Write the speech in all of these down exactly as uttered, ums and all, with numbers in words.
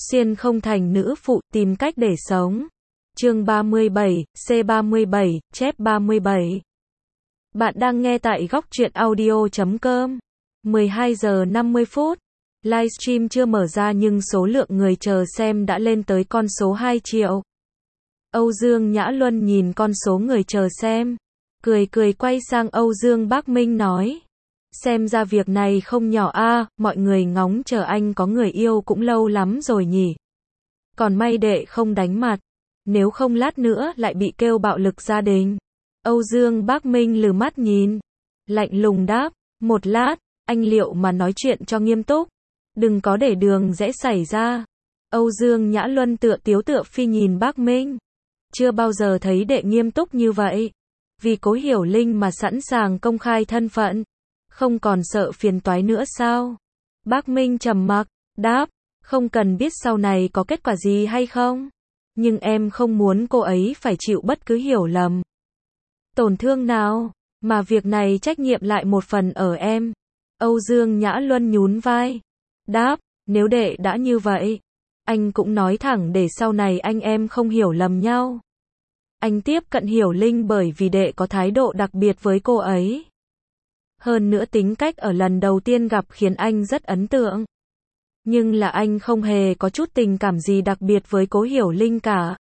Xuyên không thành nữ phụ, tìm cách để sống. Chương ba mươi bảy, C ba mươi bảy, chép ba mươi bảy. Bạn đang nghe tại góc truyện audio chấm com. mười hai giờ năm mươi phút. Livestream chưa mở ra nhưng số lượng người chờ xem đã lên tới con số hai triệu. Âu Dương Nhã Luân nhìn con số người chờ xem, cười cười quay sang Âu Dương Bác Minh nói: xem ra việc này không nhỏ a, mọi người ngóng chờ anh có người yêu cũng lâu lắm rồi nhỉ. Còn may đệ không đánh mặt, nếu không lát nữa lại bị kêu bạo lực gia đình. Âu Dương Bác Minh lừ mắt nhìn, lạnh lùng đáp: một lát, anh liệu mà nói chuyện cho nghiêm túc, đừng có để đường rẽ xảy ra. Âu Dương Nhã Luân tựa tiếu tựa phi nhìn Bác Minh, chưa bao giờ thấy đệ nghiêm túc như vậy. Vì Cố Hiểu Linh mà sẵn sàng công khai thân phận, không còn sợ phiền toái nữa sao? Bác Minh trầm mặc, đáp: không cần biết sau này có kết quả gì hay không, nhưng em không muốn cô ấy phải chịu bất cứ hiểu lầm, tổn thương nào, mà việc này trách nhiệm lại một phần ở em. Âu Dương Nhã Luân nhún vai, đáp: nếu đệ đã như vậy, anh cũng nói thẳng để sau này anh em không hiểu lầm nhau. Anh tiếp cận Hiểu Linh bởi vì đệ có thái độ đặc biệt với cô ấy. Hơn nữa tính cách ở lần đầu tiên gặp khiến anh rất ấn tượng. Nhưng là anh không hề có chút tình cảm gì đặc biệt với Cố Hiểu Linh cả.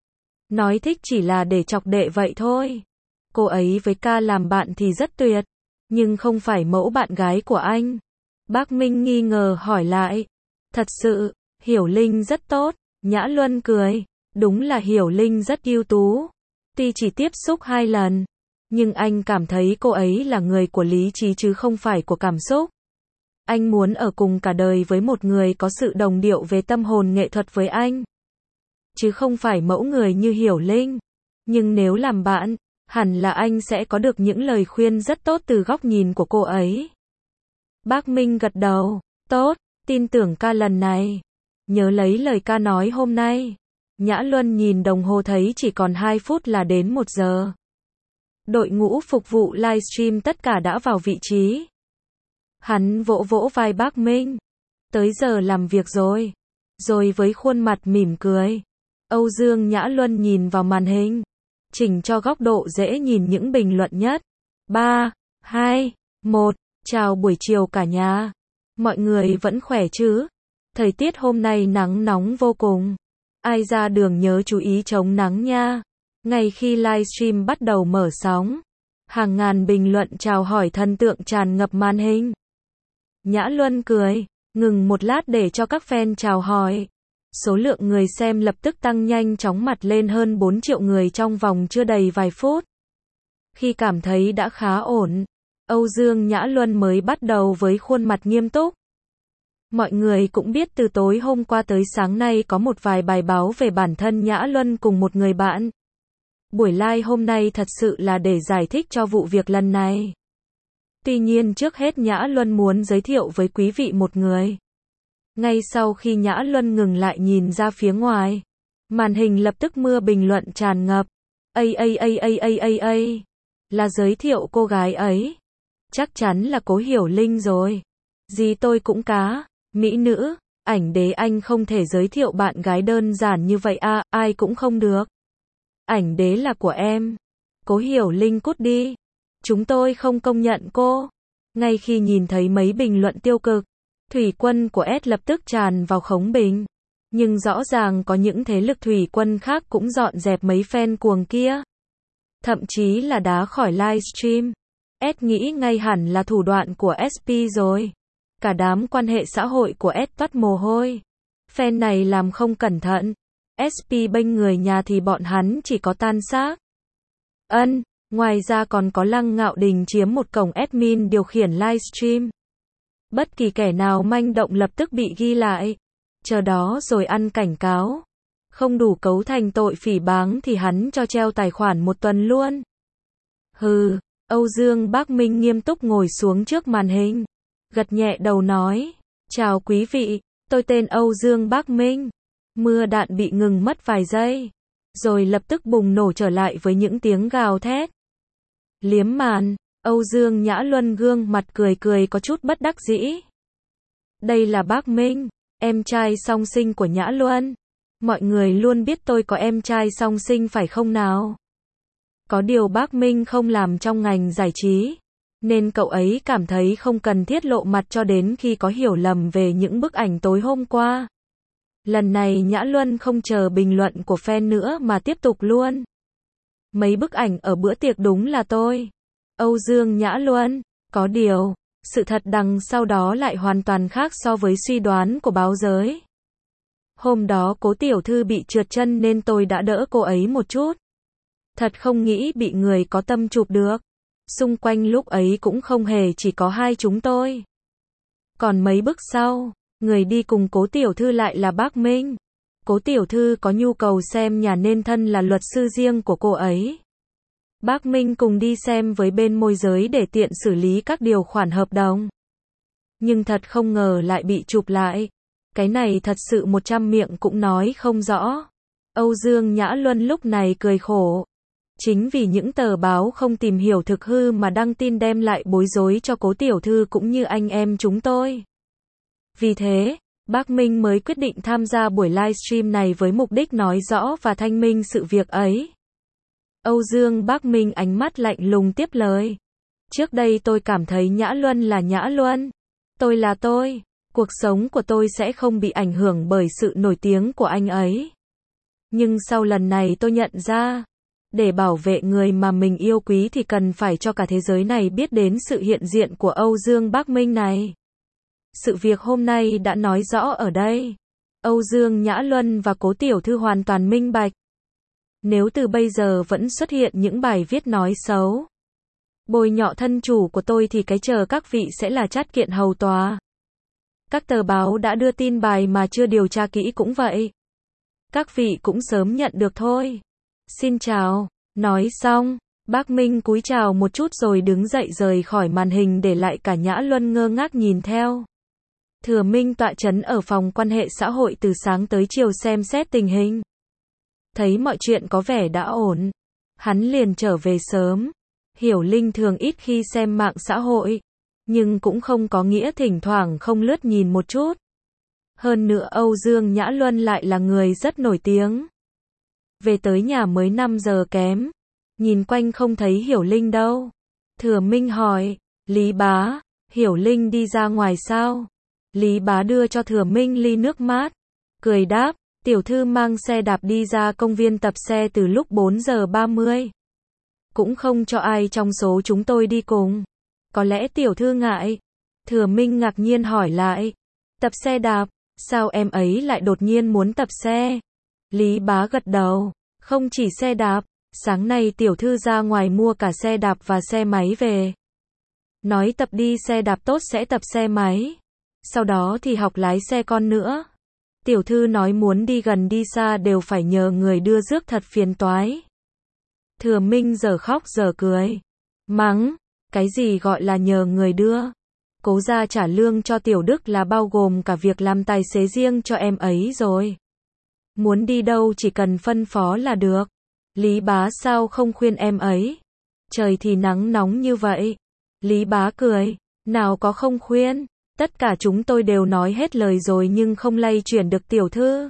Nói thích chỉ là để chọc đệ vậy thôi. Cô ấy với ca làm bạn thì rất tuyệt, nhưng không phải mẫu bạn gái của anh. Bác Minh nghi ngờ hỏi lại: thật sự, Hiểu Linh rất tốt. Nhã Luân cười: đúng là Hiểu Linh rất ưu tú. Tuy chỉ tiếp xúc hai lần, nhưng anh cảm thấy cô ấy là người của lý trí chứ không phải của cảm xúc. Anh muốn ở cùng cả đời với một người có sự đồng điệu về tâm hồn nghệ thuật với anh, chứ không phải mẫu người như Hiểu Linh. Nhưng nếu làm bạn, hẳn là anh sẽ có được những lời khuyên rất tốt từ góc nhìn của cô ấy. Bác Minh gật đầu: tốt, tin tưởng ca lần này. Nhớ lấy lời ca nói hôm nay. Nhã Luân nhìn đồng hồ thấy chỉ còn hai phút là đến một giờ. Đội ngũ phục vụ livestream tất cả đã vào vị trí. Hắn vỗ vỗ vai Bác Minh: tới giờ làm việc rồi. Rồi với khuôn mặt mỉm cười, Âu Dương Nhã Luân nhìn vào màn hình, chỉnh cho góc độ dễ nhìn những bình luận nhất. ba, hai, một, chào buổi chiều cả nhà. Mọi người vẫn khỏe chứ? Thời tiết hôm nay nắng nóng vô cùng. Ai ra đường nhớ chú ý chống nắng nha. Ngay khi livestream bắt đầu mở sóng, hàng ngàn bình luận chào hỏi thần tượng tràn ngập màn hình. Nhã Luân cười, ngừng một lát để cho các fan chào hỏi. Số lượng người xem lập tức tăng nhanh chóng mặt lên hơn bốn triệu người trong vòng chưa đầy vài phút. Khi cảm thấy đã khá ổn, Âu Dương Nhã Luân mới bắt đầu với khuôn mặt nghiêm túc. Mọi người cũng biết từ tối hôm qua tới sáng nay có một vài bài báo về bản thân Nhã Luân cùng một người bạn. Buổi live hôm nay thật sự là để giải thích cho vụ việc lần này. Tuy nhiên trước hết Nhã Luân muốn giới thiệu với quý vị một người. Ngay sau khi Nhã Luân ngừng lại nhìn ra phía ngoài, màn hình lập tức mưa bình luận tràn ngập. Ây ây ây ây ây ây ây, là giới thiệu cô gái ấy. Chắc chắn là Cố Hiểu Linh rồi. Gì tôi cũng cá, mỹ nữ, ảnh đế anh không thể giới thiệu bạn gái đơn giản như vậy à, ai cũng không được. Ảnh đế là của em. Cố Hiểu Linh cút đi. Chúng tôi không công nhận cô. Ngay khi nhìn thấy mấy bình luận tiêu cực, thủy quân của S lập tức tràn vào khống bình. Nhưng rõ ràng có những thế lực thủy quân khác cũng dọn dẹp mấy fan cuồng kia. Thậm chí là đá khỏi livestream. S nghĩ ngay hẳn là thủ đoạn của ét pê rồi. Cả đám quan hệ xã hội của S toát mồ hôi. Fan này làm không cẩn thận, ét pê bênh người nhà thì bọn hắn chỉ có tan xác. Ân, ngoài ra còn có Lăng Ngạo Đình chiếm một cổng admin điều khiển livestream. Bất kỳ kẻ nào manh động lập tức bị ghi lại. Chờ đó rồi ăn cảnh cáo. Không đủ cấu thành tội phỉ báng thì hắn cho treo tài khoản một tuần luôn. Hừ, Âu Dương Bác Minh nghiêm túc ngồi xuống trước màn hình, gật nhẹ đầu nói: chào quý vị, tôi tên Âu Dương Bác Minh. Mưa đạn bị ngừng mất vài giây, rồi lập tức bùng nổ trở lại với những tiếng gào thét. Liếm màn, Âu Dương Nhã Luân gương mặt cười cười có chút bất đắc dĩ. Đây là Bác Minh, em trai song sinh của Nhã Luân. Mọi người luôn biết tôi có em trai song sinh phải không nào? Có điều bác Minh không làm trong ngành giải trí, nên cậu ấy cảm thấy không cần thiết lộ mặt cho đến khi có hiểu lầm về những bức ảnh tối hôm qua. Lần này Nhã Luân không chờ bình luận của fan nữa mà tiếp tục luôn. Mấy bức ảnh ở bữa tiệc đúng là tôi, Âu Dương Nhã Luân. Có điều, sự thật đằng sau đó lại hoàn toàn khác so với suy đoán của báo giới. Hôm đó Cố tiểu thư bị trượt chân nên tôi đã đỡ cô ấy một chút. Thật không nghĩ bị người có tâm chụp được. Xung quanh lúc ấy cũng không hề chỉ có hai chúng tôi. Còn mấy bức sau, người đi cùng Cố tiểu thư lại là bác Minh. Cố tiểu thư có nhu cầu xem nhà nên thân là luật sư riêng của cô ấy. Bác Minh cùng đi xem với bên môi giới để tiện xử lý các điều khoản hợp đồng. Nhưng thật không ngờ lại bị chụp lại. Cái này thật sự một trăm miệng cũng nói không rõ. Âu Dương Nhã Luân lúc này cười khổ. Chính vì những tờ báo không tìm hiểu thực hư mà đăng tin đem lại bối rối cho Cố tiểu thư cũng như anh em chúng tôi. Vì thế, bác Minh mới quyết định tham gia buổi livestream này với mục đích nói rõ và thanh minh sự việc ấy. Âu Dương bác Minh ánh mắt lạnh lùng tiếp lời. Trước đây tôi cảm thấy Nhã Luân là Nhã Luân. Tôi là tôi. Cuộc sống của tôi sẽ không bị ảnh hưởng bởi sự nổi tiếng của anh ấy. Nhưng sau lần này tôi nhận ra, để bảo vệ người mà mình yêu quý thì cần phải cho cả thế giới này biết đến sự hiện diện của Âu Dương bác Minh này. Sự việc hôm nay đã nói rõ ở đây. Âu Dương Nhã Luân và Cố tiểu thư hoàn toàn minh bạch. Nếu từ bây giờ vẫn xuất hiện những bài viết nói xấu, bôi nhọ thân chủ của tôi thì cái chờ các vị sẽ là trát kiện hầu tòa. Các tờ báo đã đưa tin bài mà chưa điều tra kỹ cũng vậy. Các vị cũng sớm nhận được thôi. Xin chào. Nói xong, bác Minh cúi chào một chút rồi đứng dậy rời khỏi màn hình để lại cả Nhã Luân ngơ ngác nhìn theo. Thừa Minh tọa trấn ở phòng quan hệ xã hội từ sáng tới chiều xem xét tình hình. Thấy mọi chuyện có vẻ đã ổn, hắn liền trở về sớm. Hiểu Linh thường ít khi xem mạng xã hội, nhưng cũng không có nghĩa thỉnh thoảng không lướt nhìn một chút. Hơn nữa Âu Dương Nhã Luân lại là người rất nổi tiếng. Về tới nhà mới năm giờ kém, nhìn quanh không thấy Hiểu Linh đâu. Thừa Minh hỏi, Lý bá, Hiểu Linh đi ra ngoài sao? Lý bá đưa cho Thừa Minh ly nước mát, cười đáp, tiểu thư mang xe đạp đi ra công viên tập xe từ lúc bốn giờ ba mươi. Cũng không cho ai trong số chúng tôi đi cùng. Có lẽ tiểu thư ngại? Thừa Minh ngạc nhiên hỏi lại. Tập xe đạp, sao em ấy lại đột nhiên muốn tập xe? Lý bá gật đầu, không chỉ xe đạp, sáng nay tiểu thư ra ngoài mua cả xe đạp và xe máy về. Nói tập đi xe đạp tốt sẽ tập xe máy. Sau đó thì học lái xe con nữa. Tiểu thư nói muốn đi gần đi xa đều phải nhờ người đưa rước thật phiền toái. Thừa Minh giờ khóc giờ cười. Mắng, cái gì gọi là nhờ người đưa? Cố gia trả lương cho Tiểu Đức là bao gồm cả việc làm tài xế riêng cho em ấy rồi. Muốn đi đâu chỉ cần phân phó là được. Lý bá sao không khuyên em ấy? Trời thì nắng nóng như vậy. Lý bá cười, nào có không khuyên. Tất cả chúng tôi đều nói hết lời rồi nhưng không lay chuyển được tiểu thư.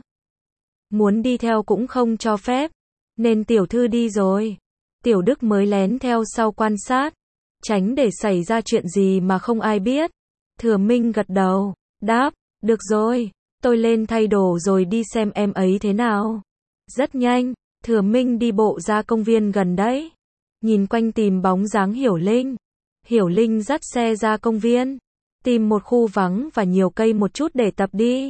Muốn đi theo cũng không cho phép. Nên tiểu thư đi rồi. Tiểu Đức mới lén theo sau quan sát. Tránh để xảy ra chuyện gì mà không ai biết. Thừa Minh gật đầu, đáp, được rồi, tôi lên thay đồ rồi đi xem em ấy thế nào. Rất nhanh, Thừa Minh đi bộ ra công viên gần đấy. Nhìn quanh tìm bóng dáng Hiểu Linh. Hiểu Linh dắt xe ra công viên. Tìm một khu vắng và nhiều cây một chút để tập đi.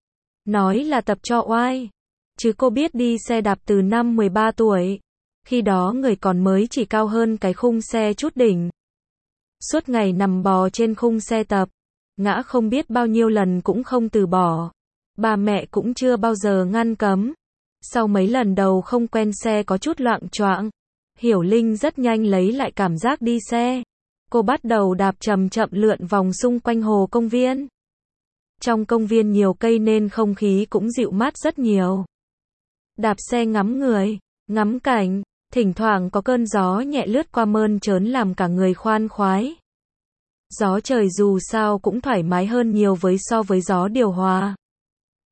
Nói là tập cho oai. Chứ cô biết đi xe đạp từ năm mười ba tuổi. Khi đó người còn mới chỉ cao hơn cái khung xe chút đỉnh. Suốt ngày nằm bò trên khung xe tập. Ngã không biết bao nhiêu lần cũng không từ bỏ. Bà mẹ cũng chưa bao giờ ngăn cấm. Sau mấy lần đầu không quen xe có chút loạng choạng, Hiểu Linh rất nhanh lấy lại cảm giác đi xe. Cô bắt đầu đạp chậm chậm lượn vòng xung quanh hồ công viên. Trong công viên nhiều cây nên không khí cũng dịu mát rất nhiều. Đạp xe ngắm người, ngắm cảnh, thỉnh thoảng có cơn gió nhẹ lướt qua mơn trớn làm cả người khoan khoái. Gió trời dù sao cũng thoải mái hơn nhiều với so với gió điều hòa.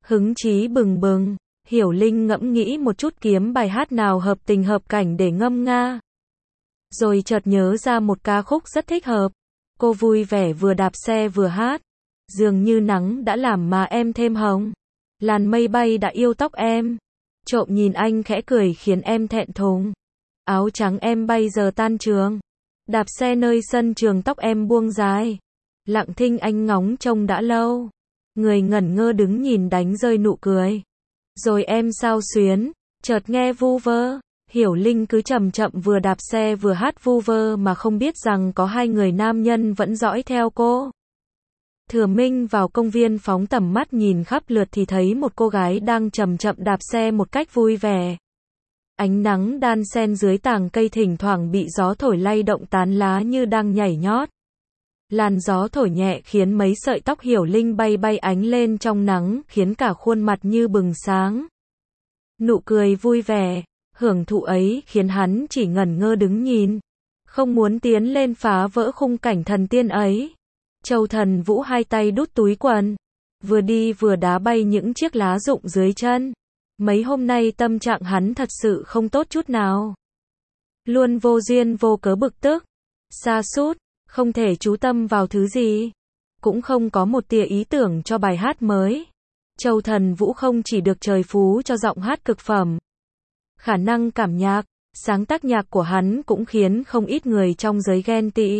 Hứng chí bừng bừng, Hiểu Linh ngẫm nghĩ một chút kiếm bài hát nào hợp tình hợp cảnh để ngâm nga. Rồi chợt nhớ ra một ca khúc rất thích hợp. Cô vui vẻ vừa đạp xe vừa hát. Dường như nắng đã làm mà em thêm hồng. Làn mây bay đã yêu tóc em. Trộm nhìn anh khẽ cười khiến em thẹn thùng. Áo trắng em bay giờ tan trường. Đạp xe nơi sân trường tóc em buông dài. Lặng thinh anh ngóng trông đã lâu. Người ngẩn ngơ đứng nhìn đánh rơi nụ cười. Rồi em sao xuyến, chợt nghe vu vơ. Hiểu Linh cứ chậm chậm vừa đạp xe vừa hát vu vơ mà không biết rằng có hai người nam nhân vẫn dõi theo cô. Thừa Minh vào công viên phóng tầm mắt nhìn khắp lượt thì thấy một cô gái đang chậm chậm đạp xe một cách vui vẻ. Ánh nắng đan xen dưới tàng cây thỉnh thoảng bị gió thổi lay động tán lá như đang nhảy nhót. Làn gió thổi nhẹ khiến mấy sợi tóc Hiểu Linh bay bay ánh lên trong nắng, khiến cả khuôn mặt như bừng sáng. Nụ cười vui vẻ, hưởng thụ ấy khiến hắn chỉ ngẩn ngơ đứng nhìn, không muốn tiến lên phá vỡ khung cảnh thần tiên ấy. Châu Thần Vũ hai tay đút túi quần, vừa đi vừa đá bay những chiếc lá rụng dưới chân. Mấy hôm nay tâm trạng hắn thật sự không tốt chút nào. Luôn vô duyên vô cớ bực tức, sa sút, không thể chú tâm vào thứ gì. Cũng không có một tia ý tưởng cho bài hát mới. Châu Thần Vũ không chỉ được trời phú cho giọng hát cực phẩm. Khả năng cảm nhạc, sáng tác nhạc của hắn cũng khiến không ít người trong giới ghen tị.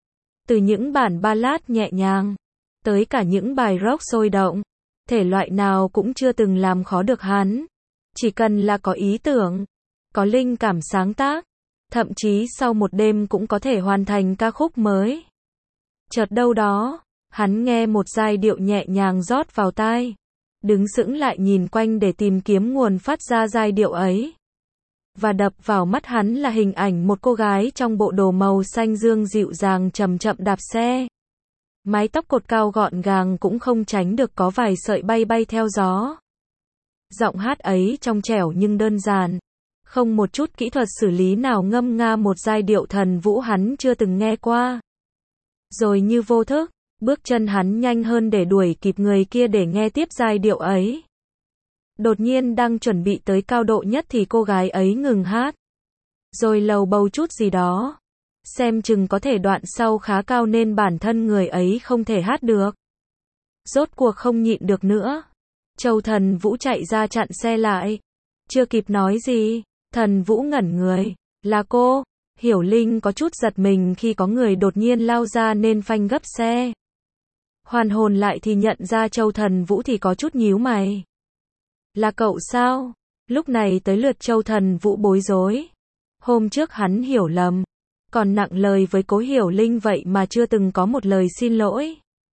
Từ những bản ballad nhẹ nhàng, tới cả những bài rock sôi động, thể loại nào cũng chưa từng làm khó được hắn. Chỉ cần là có ý tưởng, có linh cảm sáng tác, thậm chí sau một đêm cũng có thể hoàn thành ca khúc mới. Chợt đâu đó, hắn nghe một giai điệu nhẹ nhàng rót vào tai. Đứng sững lại nhìn quanh để tìm kiếm nguồn phát ra giai điệu ấy. Và đập vào mắt hắn là hình ảnh một cô gái trong bộ đồ màu xanh dương dịu dàng chậm chậm đạp xe. Mái tóc cột cao gọn gàng cũng không tránh được có vài sợi bay bay theo gió. Giọng hát ấy trong trẻo nhưng đơn giản, không một chút kỹ thuật xử lý nào ngâm nga một giai điệu thần vũ hắn chưa từng nghe qua. Rồi như vô thức, bước chân hắn nhanh hơn để đuổi kịp người kia để nghe tiếp giai điệu ấy. Đột nhiên đang chuẩn bị tới cao độ nhất thì cô gái ấy ngừng hát. Rồi lầu bầu chút gì đó. Xem chừng có thể đoạn sau khá cao nên bản thân người ấy không thể hát được. Rốt cuộc không nhịn được nữa. Châu Thần Vũ chạy ra chặn xe lại. Chưa kịp nói gì, Thần Vũ ngẩn người. Là cô. Hiểu Linh có chút giật mình khi có người đột nhiên lao ra nên phanh gấp xe. Hoàn hồn lại thì nhận ra Châu Thần Vũ thì có chút nhíu mày. Là cậu sao? Lúc này tới lượt Châu Thần Vũ bối rối. Hôm trước hắn hiểu lầm, còn nặng lời với Cố Hiểu Linh vậy mà chưa từng có một lời xin lỗi.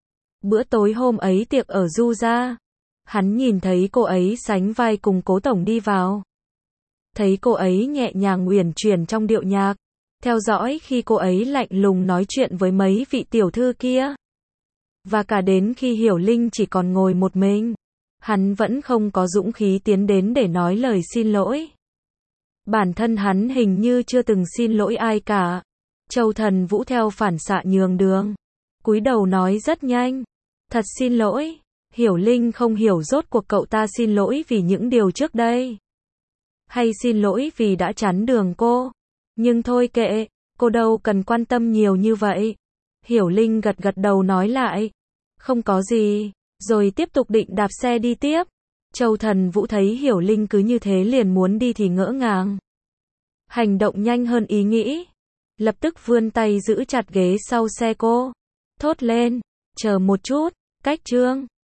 Bữa tối hôm ấy tiệc ở Du gia, hắn nhìn thấy cô ấy sánh vai cùng Cố tổng đi vào. Thấy cô ấy nhẹ nhàng uyển chuyển trong điệu nhạc, theo dõi khi cô ấy lạnh lùng nói chuyện với mấy vị tiểu thư kia. Và cả đến khi Hiểu Linh chỉ còn ngồi một mình, hắn vẫn không có dũng khí tiến đến để nói lời xin lỗi. Bản thân hắn hình như chưa từng xin lỗi ai cả. Châu Thần Vũ theo phản xạ nhường đường, cúi đầu nói rất nhanh. Thật xin lỗi. Hiểu Linh không hiểu rốt cuộc cậu ta xin lỗi vì những điều trước đây, hay xin lỗi vì đã chắn đường cô. Nhưng thôi kệ, cô đâu cần quan tâm nhiều như vậy. Hiểu Linh gật gật đầu nói lại. Không có gì. Rồi tiếp tục định đạp xe đi tiếp. Châu Thần Vũ thấy Hiểu Linh cứ như thế liền muốn đi thì ngỡ ngàng. Hành động nhanh hơn ý nghĩ. Lập tức vươn tay giữ chặt ghế sau xe cô. Thốt lên. Chờ một chút. Cách Trương.